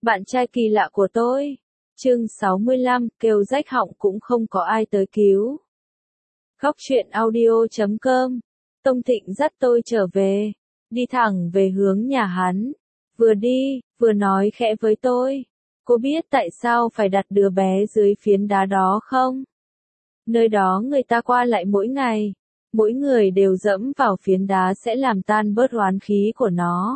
Bạn trai kỳ lạ của tôi. Chương 65, kêu rách họng cũng không có ai tới cứu. Góc truyện audio.com. Tông Thịnh dắt tôi trở về, đi thẳng về hướng nhà hắn. Vừa đi, vừa nói khẽ với tôi. Cô biết tại sao phải đặt đứa bé dưới phiến đá đó không? Nơi đó người ta qua lại mỗi ngày. Mỗi người đều dẫm vào phiến đá sẽ làm tan bớt oán khí của nó.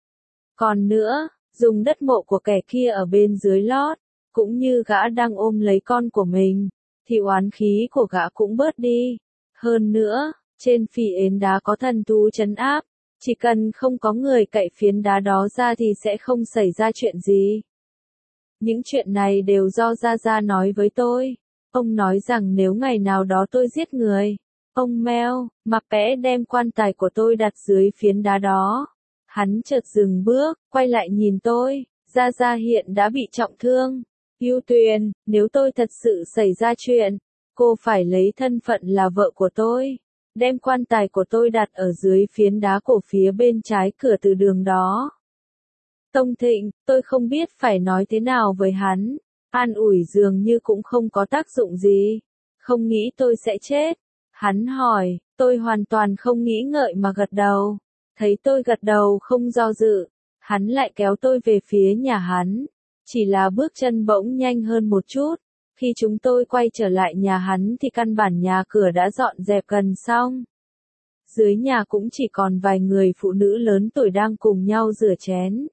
Còn nữa, dùng đất mộ của kẻ kia ở bên dưới lót, cũng như gã đang ôm lấy con của mình, thì oán khí của gã cũng bớt đi. Hơn nữa, trên phỉ ến đá có thần thú trấn áp, chỉ cần không có người cậy phiến đá đó ra thì sẽ không xảy ra chuyện gì. Những chuyện này đều do Gia Gia nói với tôi. Ông nói rằng nếu ngày nào đó tôi giết người, ông Mel, Mapẽ đem quan tài của tôi đặt dưới phiến đá đó. Hắn chợt dừng bước, quay lại nhìn tôi. Gia Gia hiện đã bị trọng thương. Ưu Tuyền, nếu tôi thật sự xảy ra chuyện, cô phải lấy thân phận là vợ của tôi, đem quan tài của tôi đặt ở dưới phiến đá cổ phía bên trái cửa từ đường đó. Tông Thịnh, tôi không biết phải nói thế nào với hắn. An ủi dường như cũng không có tác dụng gì. Không nghĩ tôi sẽ chết. Hắn hỏi, tôi hoàn toàn không nghĩ ngợi mà gật đầu. Thấy tôi gật đầu không do dự, hắn lại kéo tôi về phía nhà hắn. Chỉ là bước chân bỗng nhanh hơn một chút. Khi chúng tôi quay trở lại nhà hắn thì căn bản nhà cửa đã dọn dẹp gần xong. Dưới nhà cũng chỉ còn vài người phụ nữ lớn tuổi đang cùng nhau rửa chén.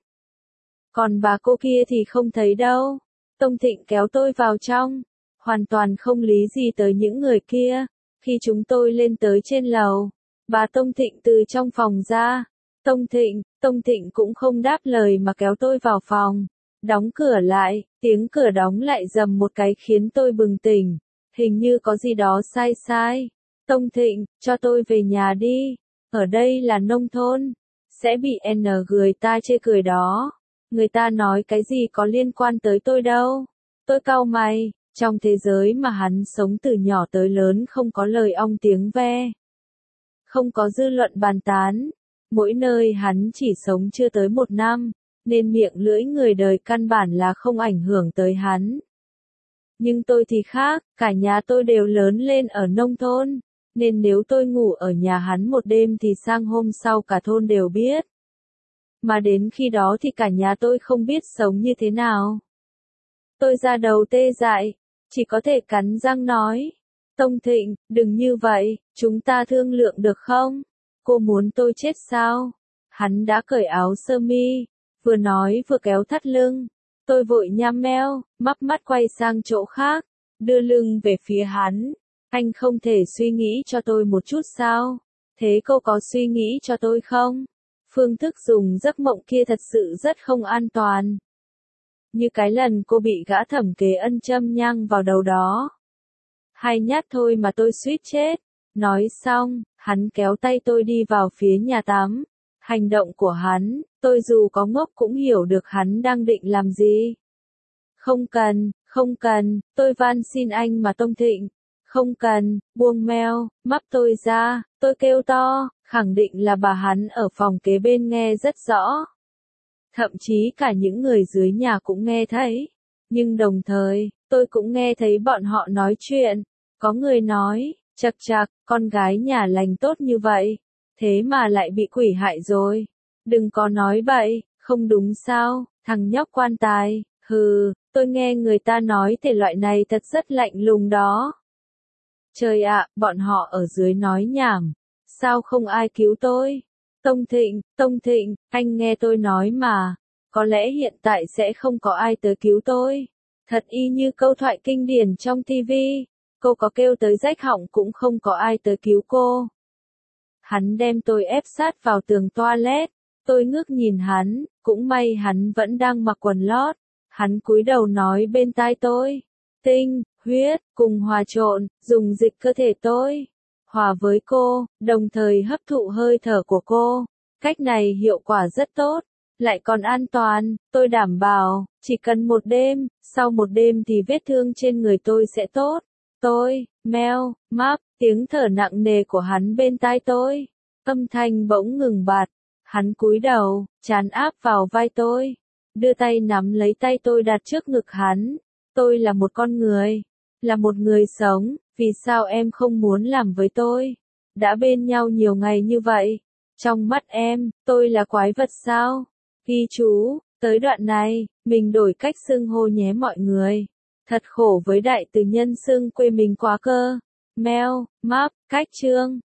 Còn bà cô kia thì không thấy đâu. Tông Thịnh kéo tôi vào trong, hoàn toàn không lý gì tới những người kia. Khi chúng tôi lên tới trên lầu, bà Tông Thịnh từ trong phòng ra. Tông Thịnh cũng không đáp lời mà kéo tôi vào phòng. Đóng cửa lại, tiếng cửa đóng lại rầm một cái khiến tôi bừng tỉnh. Hình như có gì đó sai. Tông Thịnh, cho tôi về nhà đi. Ở đây là nông thôn. Sẽ bị người ta chê cười đó. Người ta nói cái gì có liên quan tới tôi đâu. Tôi cau mày, trong thế giới mà hắn sống từ nhỏ tới lớn không có lời ong tiếng ve. Không có dư luận bàn tán. Mỗi nơi hắn chỉ sống chưa tới 1 năm, nên miệng lưỡi người đời căn bản là không ảnh hưởng tới hắn. Nhưng tôi thì khác, cả nhà tôi đều lớn lên ở nông thôn, nên nếu tôi ngủ ở nhà hắn một đêm thì sang hôm sau cả thôn đều biết. Mà đến khi đó thì cả nhà tôi không biết sống như thế nào. Tôi ra đầu tê dại, chỉ có thể cắn răng nói. Tông Thịnh, đừng như vậy, chúng ta thương lượng được không? Cô muốn tôi chết sao? Hắn đã cởi áo sơ mi, vừa nói vừa kéo thắt lưng. Tôi vội nhăm meo, mắc mắt quay sang chỗ khác, đưa lưng về phía hắn. Anh không thể suy nghĩ cho tôi một chút sao? Thế cô có suy nghĩ cho tôi không? Phương thức dùng giấc mộng kia thật sự rất không an toàn. Như cái lần cô bị gã thẩm kế ân châm nhang vào đầu đó. 2 nhát thôi mà tôi suýt chết. Nói xong, hắn kéo tay tôi đi vào phía nhà tắm. Hành động của hắn, tôi dù có ngốc cũng hiểu được hắn đang định làm gì. Không cần, tôi van xin anh mà Tông Thịnh. Không cần, buông meo, mắp tôi ra, tôi kêu to, khẳng định là bà hắn ở phòng kế bên nghe rất rõ. Thậm chí cả những người dưới nhà cũng nghe thấy. Nhưng đồng thời, tôi cũng nghe thấy bọn họ nói chuyện. Có người nói, chậc chậc, con gái nhà lành tốt như vậy, thế mà lại bị quỷ hại rồi. Đừng có nói bậy, không đúng sao, thằng nhóc quan tài, hừ, tôi nghe người ta nói thể loại này thật rất lạnh lùng đó. Trời ạ, bọn họ ở dưới nói nhảm, sao không ai cứu tôi? Tông Thịnh, anh nghe tôi nói mà, có lẽ hiện tại sẽ không có ai tới cứu tôi. Thật y như câu thoại kinh điển trong TV, cô có kêu tới rách họng cũng không có ai tới cứu cô. Hắn đem tôi ép sát vào tường toilet, tôi ngước nhìn hắn, cũng may hắn vẫn đang mặc quần lót. Hắn cúi đầu nói bên tai tôi, tinh, huyết, cùng hòa trộn, dùng dịch cơ thể tôi, hòa với cô, đồng thời hấp thụ hơi thở của cô. Cách này hiệu quả rất tốt, lại còn an toàn, tôi đảm bảo, chỉ cần 1 đêm, sau 1 đêm thì vết thương trên người tôi sẽ tốt. Meo, map, tiếng thở nặng nề của hắn bên tai tôi. Âm thanh bỗng ngừng bặt, hắn cúi đầu, trán áp vào vai tôi. đưa tay nắm lấy tay tôi đặt trước ngực hắn. Tôi là một con người, là một người sống, vì sao em không muốn làm với tôi? Đã bên nhau nhiều ngày như vậy, trong mắt em, tôi là quái vật sao? Ghi chú, tới đoạn này, mình đổi cách xưng hô nhé mọi người. Thật khổ với đại từ nhân xưng quê mình quá cơ. Mail, map, cách chương.